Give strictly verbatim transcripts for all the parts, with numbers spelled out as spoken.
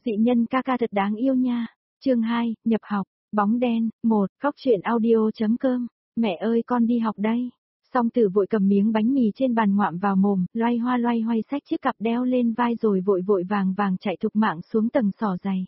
Dị nhân ca ca thật đáng yêu nha. Chương hai, nhập học, bóng đen, một, góc truyện audio.com, mẹ ơi con đi học đây. Song Tử vội cầm miếng bánh mì trên bàn ngoạm vào mồm, loay hoa loay hoay xách chiếc cặp đeo lên vai rồi vội vội vàng vàng chạy thục mạng xuống tầng xỏ giày.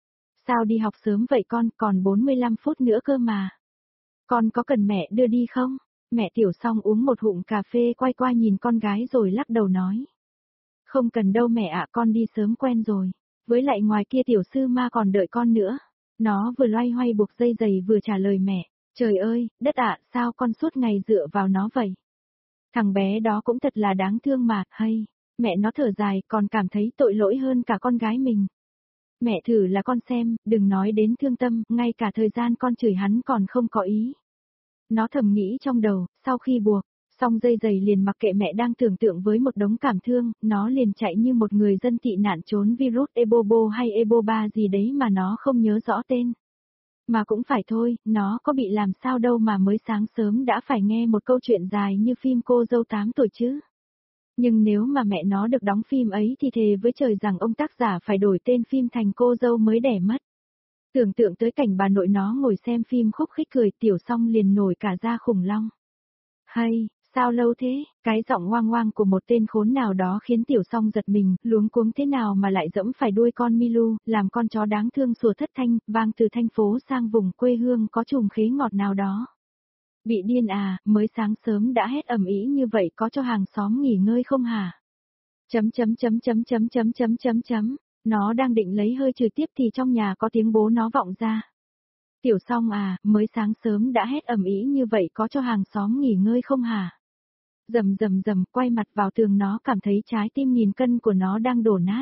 Sao đi học sớm vậy con, còn bốn mươi lăm phút nữa cơ mà. Con có cần mẹ đưa đi không? Mẹ Tiểu Song uống một hụm cà phê quay qua nhìn con gái rồi lắc đầu nói. Không cần đâu mẹ ạ, con đi sớm quen rồi. Với lại ngoài kia tiểu sư ma còn đợi con nữa. Nó vừa loay hoay buộc dây giày vừa trả lời mẹ. Trời ơi, đất ạ, sao con suốt ngày dựa vào nó vậy? Thằng bé đó cũng thật là đáng thương mà, hay. Mẹ nó thở dài còn cảm thấy tội lỗi hơn cả con gái mình. Mẹ thử là con xem, đừng nói đến thương tâm, ngay cả thời gian con chửi hắn còn không có ý. Nó thầm nghĩ trong đầu, sau khi buộc, xong dây giày liền mặc kệ mẹ đang tưởng tượng với một đống cảm thương, nó liền chạy như một người dân tị nạn trốn virus Ebobo hay Eboba gì đấy mà nó không nhớ rõ tên. Mà cũng phải thôi, nó có bị làm sao đâu mà mới sáng sớm đã phải nghe một câu chuyện dài như phim Cô dâu tám tuổi chứ. Nhưng nếu mà mẹ nó được đóng phim ấy thì thề với trời rằng ông tác giả phải đổi tên phim thành Cô dâu mới đẻ mất. Tưởng tượng tới cảnh bà nội nó ngồi xem phim khúc khích cười Tiểu Song liền nổi cả da khủng long. Hay, sao lâu thế, cái giọng ngoang ngoang của một tên khốn nào đó khiến Tiểu Song giật mình, luống cuống thế nào mà lại dẫm phải đuôi con Milu, làm con chó đáng thương sủa thất thanh, vang từ thành phố sang vùng quê hương có chùm khế ngọt nào đó. Bị điên à, mới sáng sớm đã hét ầm ĩ như vậy có cho hàng xóm nghỉ ngơi không hả? Chấm chấm chấm chấm chấm chấm chấm chấm chấm, nó đang định lấy hơi chửi tiếp thì trong nhà có tiếng bố nó vọng ra. Tiểu Song à, mới sáng sớm đã hét ầm ĩ như vậy có cho hàng xóm nghỉ ngơi không hả? Rầm rầm rầm, quay mặt vào tường nó cảm thấy trái tim nghìn cân của nó đang đổ nát.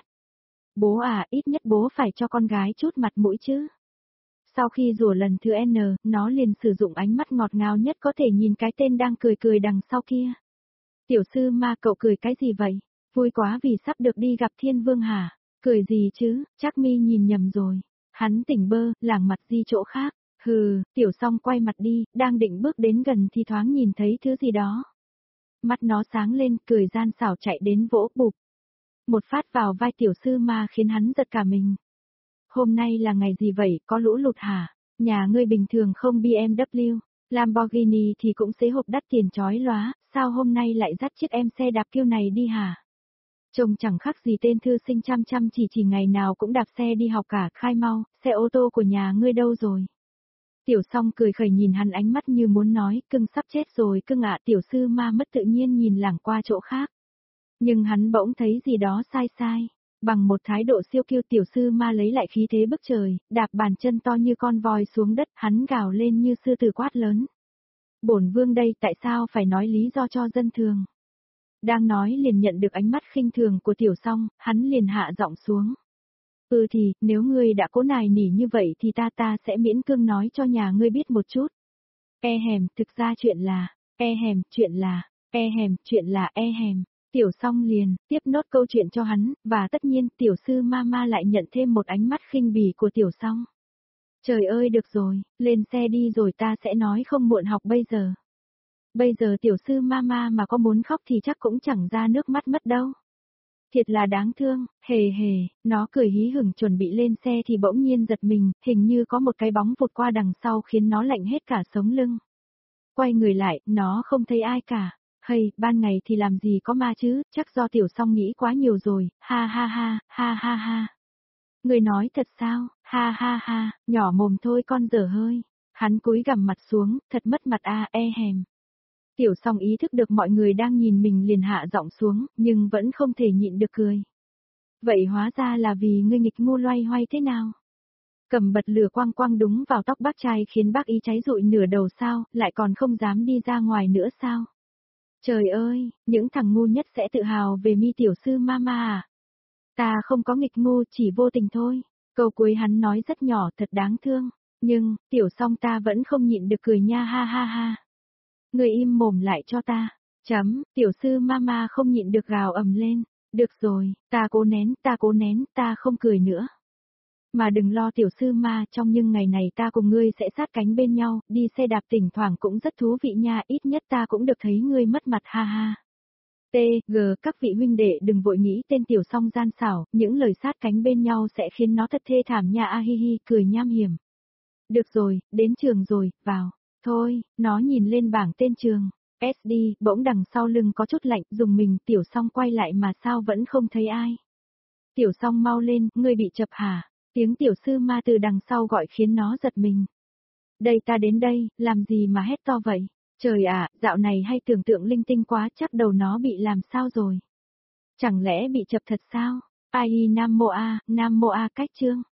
Bố à, ít nhất bố phải cho con gái chút mặt mũi chứ. Sau khi rủa lần thứ N, nó liền sử dụng ánh mắt ngọt ngào nhất có thể nhìn cái tên đang cười cười đằng sau kia. Tiểu sư ma cậu cười cái gì vậy? Vui quá vì sắp được đi gặp Thiên Vương hả? Cười gì chứ, chắc mi nhìn nhầm rồi. Hắn tỉnh bơ, lảng mặt đi chỗ khác. Hừ, Tiểu Song quay mặt đi, đang định bước đến gần thì thoáng nhìn thấy thứ gì đó. Mắt nó sáng lên, cười gian xảo chạy đến vỗ bụp. Một phát vào vai tiểu sư ma khiến hắn giật cả mình. Hôm nay là ngày gì vậy, có lũ lụt hả? Nhà ngươi bình thường không bê em vê, Lamborghini thì cũng xế hộp đắt tiền chói lóa, sao hôm nay lại dắt chiếc em xe đạp kiêu này đi hả? Trông chẳng khác gì tên thư sinh chăm chăm chỉ chỉ ngày nào cũng đạp xe đi học cả, khai mau, xe ô tô của nhà ngươi đâu rồi? Tiểu Song cười khẩy nhìn hắn ánh mắt như muốn nói, cưng sắp chết rồi cưng ạ. Tiểu sư ma mất tự nhiên nhìn lảng qua chỗ khác. Nhưng hắn bỗng thấy gì đó sai sai. Bằng một thái độ siêu kiêu tiểu sư ma lấy lại khí thế bức trời, đạp bàn chân to như con voi xuống đất, hắn gào lên như sư tử quát lớn. Bổn vương đây tại sao phải nói lý do cho dân thường? Đang nói liền nhận được ánh mắt khinh thường của Tiểu Song, hắn liền hạ giọng xuống. Ừ thì, nếu ngươi đã cố nài nỉ như vậy thì ta ta sẽ miễn cương nói cho nhà ngươi biết một chút. E hèm, thực ra chuyện là, e hèm, chuyện là, e hèm, chuyện là e hèm. Tiểu Song liền, tiếp nốt câu chuyện cho hắn, và tất nhiên tiểu sư Mama lại nhận thêm một ánh mắt khinh bỉ của Tiểu Song. Trời ơi được rồi, lên xe đi rồi ta sẽ nói không muộn học bây giờ. Bây giờ tiểu sư Mama mà có muốn khóc thì chắc cũng chẳng ra nước mắt mất đâu. Thiệt là đáng thương, hề hề, nó cười hí hửng chuẩn bị lên xe thì bỗng nhiên giật mình, hình như có một cái bóng vụt qua đằng sau khiến nó lạnh hết cả sống lưng. Quay người lại, nó không thấy ai cả. Hay, ban ngày thì làm gì có ma chứ, chắc do Tiểu Song nghĩ quá nhiều rồi, ha ha ha, ha ha ha. Người nói thật sao, ha ha ha, nhỏ mồm thôi con dở hơi. Hắn cúi gằm mặt xuống, thật mất mặt a, e hèm. Tiểu Song ý thức được mọi người đang nhìn mình liền hạ giọng xuống, nhưng vẫn không thể nhịn được cười. Vậy hóa ra là vì ngươi nghịch ngu loay hoay thế nào? Cầm bật lửa quang quang đúng vào tóc bác trai khiến bác ý cháy rụi nửa đầu sao, lại còn không dám đi ra ngoài nữa sao? Trời ơi, những thằng ngu nhất sẽ tự hào về mi tiểu sư Mama à? Ta không có nghịch ngu, chỉ vô tình thôi. Câu cuối hắn nói rất nhỏ thật đáng thương, nhưng, Tiểu Song ta vẫn không nhịn được cười nha ha ha ha. Người im mồm lại cho ta. Chấm, tiểu sư Mama không nhịn được gào ầm lên. Được rồi, ta cố nén, ta cố nén, ta không cười nữa. Mà đừng lo tiểu sư ma, trong những ngày này ta cùng ngươi sẽ sát cánh bên nhau, đi xe đạp thỉnh thoảng cũng rất thú vị nha, ít nhất ta cũng được thấy ngươi mất mặt ha ha. T, G, các vị huynh đệ đừng vội nghĩ tên tiểu song gian xảo, những lời sát cánh bên nhau sẽ khiến nó thật thê thảm nha a hi hi, cười nham hiểm. Được rồi, đến trường rồi, vào. Thôi, nó nhìn lên bảng tên trường. ét đê, bỗng đằng sau lưng có chút lạnh, dùng mình, tiểu song quay lại mà sao vẫn không thấy ai. Tiểu song mau lên, ngươi bị chập hả? Tiếng tiểu sư ma từ đằng sau gọi khiến nó giật mình. Đây ta đến đây, làm gì mà hét to vậy? Trời ạ, dạo này hay tưởng tượng linh tinh quá, chắc đầu nó bị làm sao rồi? Chẳng lẽ bị chập thật sao? Ai Nam Mô A, Nam Mô A cách chương.